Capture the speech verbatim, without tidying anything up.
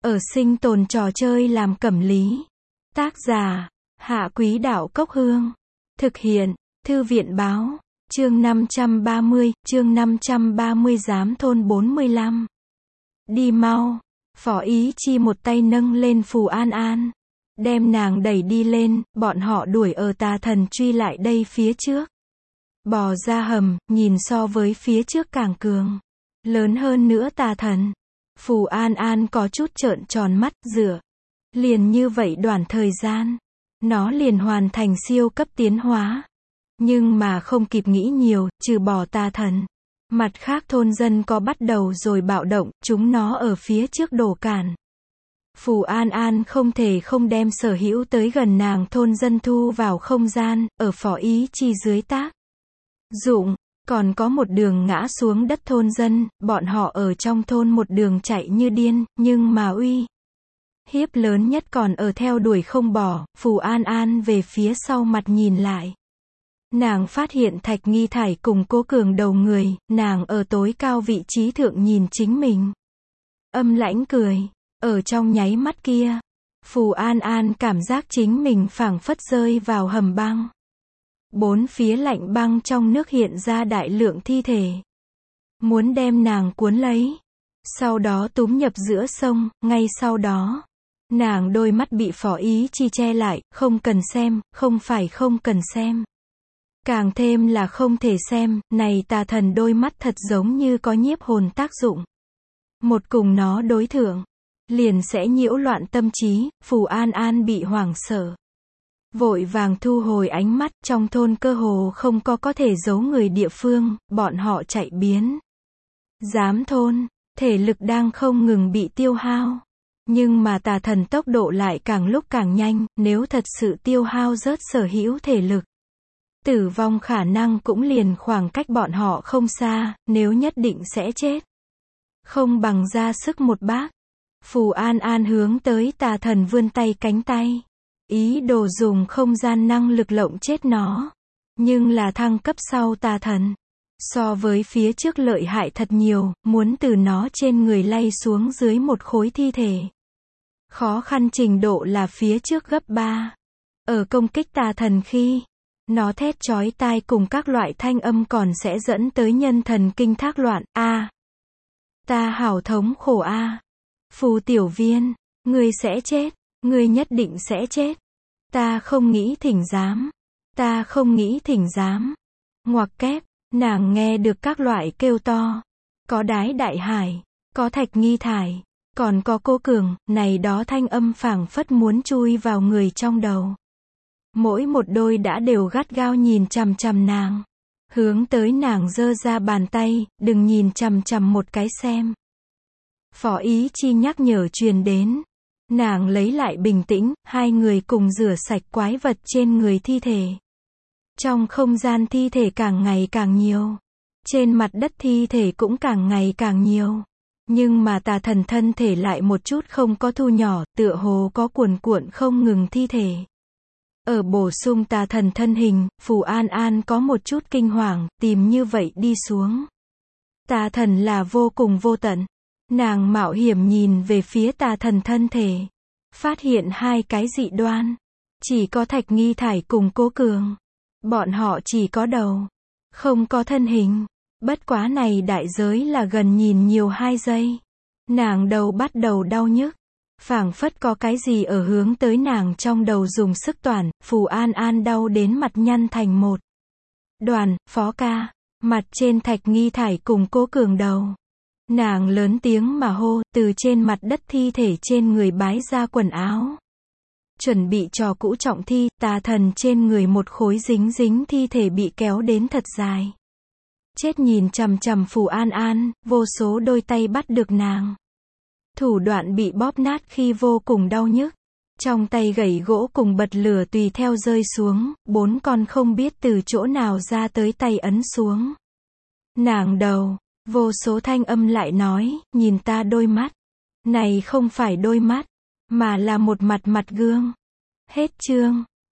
ở sinh tồn trò chơi làm cẩm lý. Tác giả, Hạ Quý Đạo Cốc Hương. Thực hiện, Thư viện Báo. Chương năm trăm ba mươi, chương năm trăm ba mươi Giám thôn bốn mươi lăm. Đi mau. Phó Ý Chi một tay nâng lên Phù An An, đem nàng đẩy đi lên, bọn họ đuổi ở tà thần truy lại đây phía trước. Bò ra hầm, nhìn so với phía trước càng cường. Lớn hơn nữa tà thần. Phù An An có chút trợn tròn mắt, rửa. Liền như vậy đoạn thời gian, nó liền hoàn thành siêu cấp tiến hóa. Nhưng mà không kịp nghĩ nhiều, trừ bỏ tà thần. Mặt khác thôn dân có bắt đầu rồi bạo động, chúng nó ở phía trước đổ cản. Phù An An không thể không đem sở hữu tới gần nàng thôn dân thu vào không gian, ở Phó Ý Chi dưới tác dụng. Còn có một đường ngã xuống đất thôn dân, bọn họ ở trong thôn một đường chạy như điên, nhưng mà uy hiếp lớn nhất còn ở theo đuổi không bỏ. Phù An An về phía sau mặt nhìn lại. Nàng phát hiện Thạch Nghi Thải cùng Cố Cường đầu người, nàng ở tối cao vị trí thượng nhìn chính mình. Âm lãnh cười, ở trong nháy mắt kia, Phù An An cảm giác chính mình phảng phất rơi vào hầm băng. Bốn phía lạnh băng trong nước hiện ra đại lượng thi thể. Muốn đem nàng cuốn lấy. Sau đó túm nhập giữa sông, ngay sau đó. Nàng đôi mắt bị Phó Ý Chi che lại, không cần xem, không phải không cần xem. Càng thêm là không thể xem, này tà thần đôi mắt thật giống như có nhiếp hồn tác dụng. Một cùng nó đối thượng, liền sẽ nhiễu loạn tâm trí. Phù An An bị hoảng sợ. Vội vàng thu hồi ánh mắt, trong thôn cơ hồ không có có thể giấu người địa phương, bọn họ chạy biến. Giám thôn, thể lực đang không ngừng bị tiêu hao. Nhưng mà tà thần tốc độ lại càng lúc càng nhanh, nếu thật sự tiêu hao rớt sở hữu thể lực. Tử vong khả năng cũng liền khoảng cách bọn họ không xa, nếu nhất định sẽ chết. Không bằng ra sức một bác. Phù An An hướng tới tà thần vươn tay cánh tay. Ý đồ dùng không gian năng lực lộng chết nó. Nhưng là thăng cấp sau tà thần. So với phía trước lợi hại thật nhiều, muốn từ nó trên người lay xuống dưới một khối thi thể. Khó khăn trình độ là phía trước gấp ba. Ở công kích tà thần khi, nó thét chói tai cùng các loại thanh âm còn sẽ dẫn tới nhân thần kinh thác loạn. A. À, ta hảo thống khổ a. À. Phù tiểu viên, ngươi sẽ chết, ngươi nhất định sẽ chết. Ta không nghĩ thỉnh giám. Ta không nghĩ thỉnh giám. Ngoặc kép, nàng nghe được các loại kêu to. Có Đái Đại Hải, có Thạch Nghi Thải, còn có Cố Cường, này đó thanh âm phảng phất muốn chui vào người trong đầu. Mỗi một đôi đã đều gắt gao nhìn chằm chằm nàng. Hướng tới nàng giơ ra bàn tay, đừng nhìn chằm chằm một cái xem. Phó Ý Chi nhắc nhở truyền đến. Nàng lấy lại bình tĩnh, hai người cùng rửa sạch quái vật trên người thi thể. Trong không gian thi thể càng ngày càng nhiều. Trên mặt đất thi thể cũng càng ngày càng nhiều. Nhưng mà tà thần thân thể lại một chút không có thu nhỏ, tựa hồ có cuồn cuộn không ngừng thi thể. Ở bổ sung tà thần thân hình, Phù An An có một chút kinh hoàng, tìm như vậy đi xuống. Tà thần là vô cùng vô tận. Nàng mạo hiểm nhìn về phía tà thần thân thể. Phát hiện hai cái dị đoan. Chỉ có Thạch Nghi Thải cùng Cố Cường. Bọn họ chỉ có đầu. Không có thân hình. Bất quá này đại giới là gần nhìn nhiều hai giây. Nàng đầu bắt đầu đau nhức. Phảng phất có cái gì ở hướng tới nàng trong đầu dùng sức toàn. Phù An An đau đến mặt nhăn thành một đoàn. Phó ca. Mặt trên Thạch Nghi Thải cùng Cố Cường đầu. Nàng lớn tiếng mà hô, từ trên mặt đất thi thể trên người bái ra quần áo. Chuẩn bị trò cũ trọng thi, tà thần trên người một khối dính dính thi thể bị kéo đến thật dài. Chết nhìn chằm chằm Phù An An, vô số đôi tay bắt được nàng. Thủ đoạn bị bóp nát khi vô cùng đau nhức. Trong tay gậy gỗ cùng bật lửa tùy theo rơi xuống, bốn con không biết từ chỗ nào ra tới tay ấn xuống. Nàng đầu. Vô số thanh âm lại nói, nhìn ta đôi mắt. Này không phải đôi mắt, mà là một mặt mặt gương. Hết chương.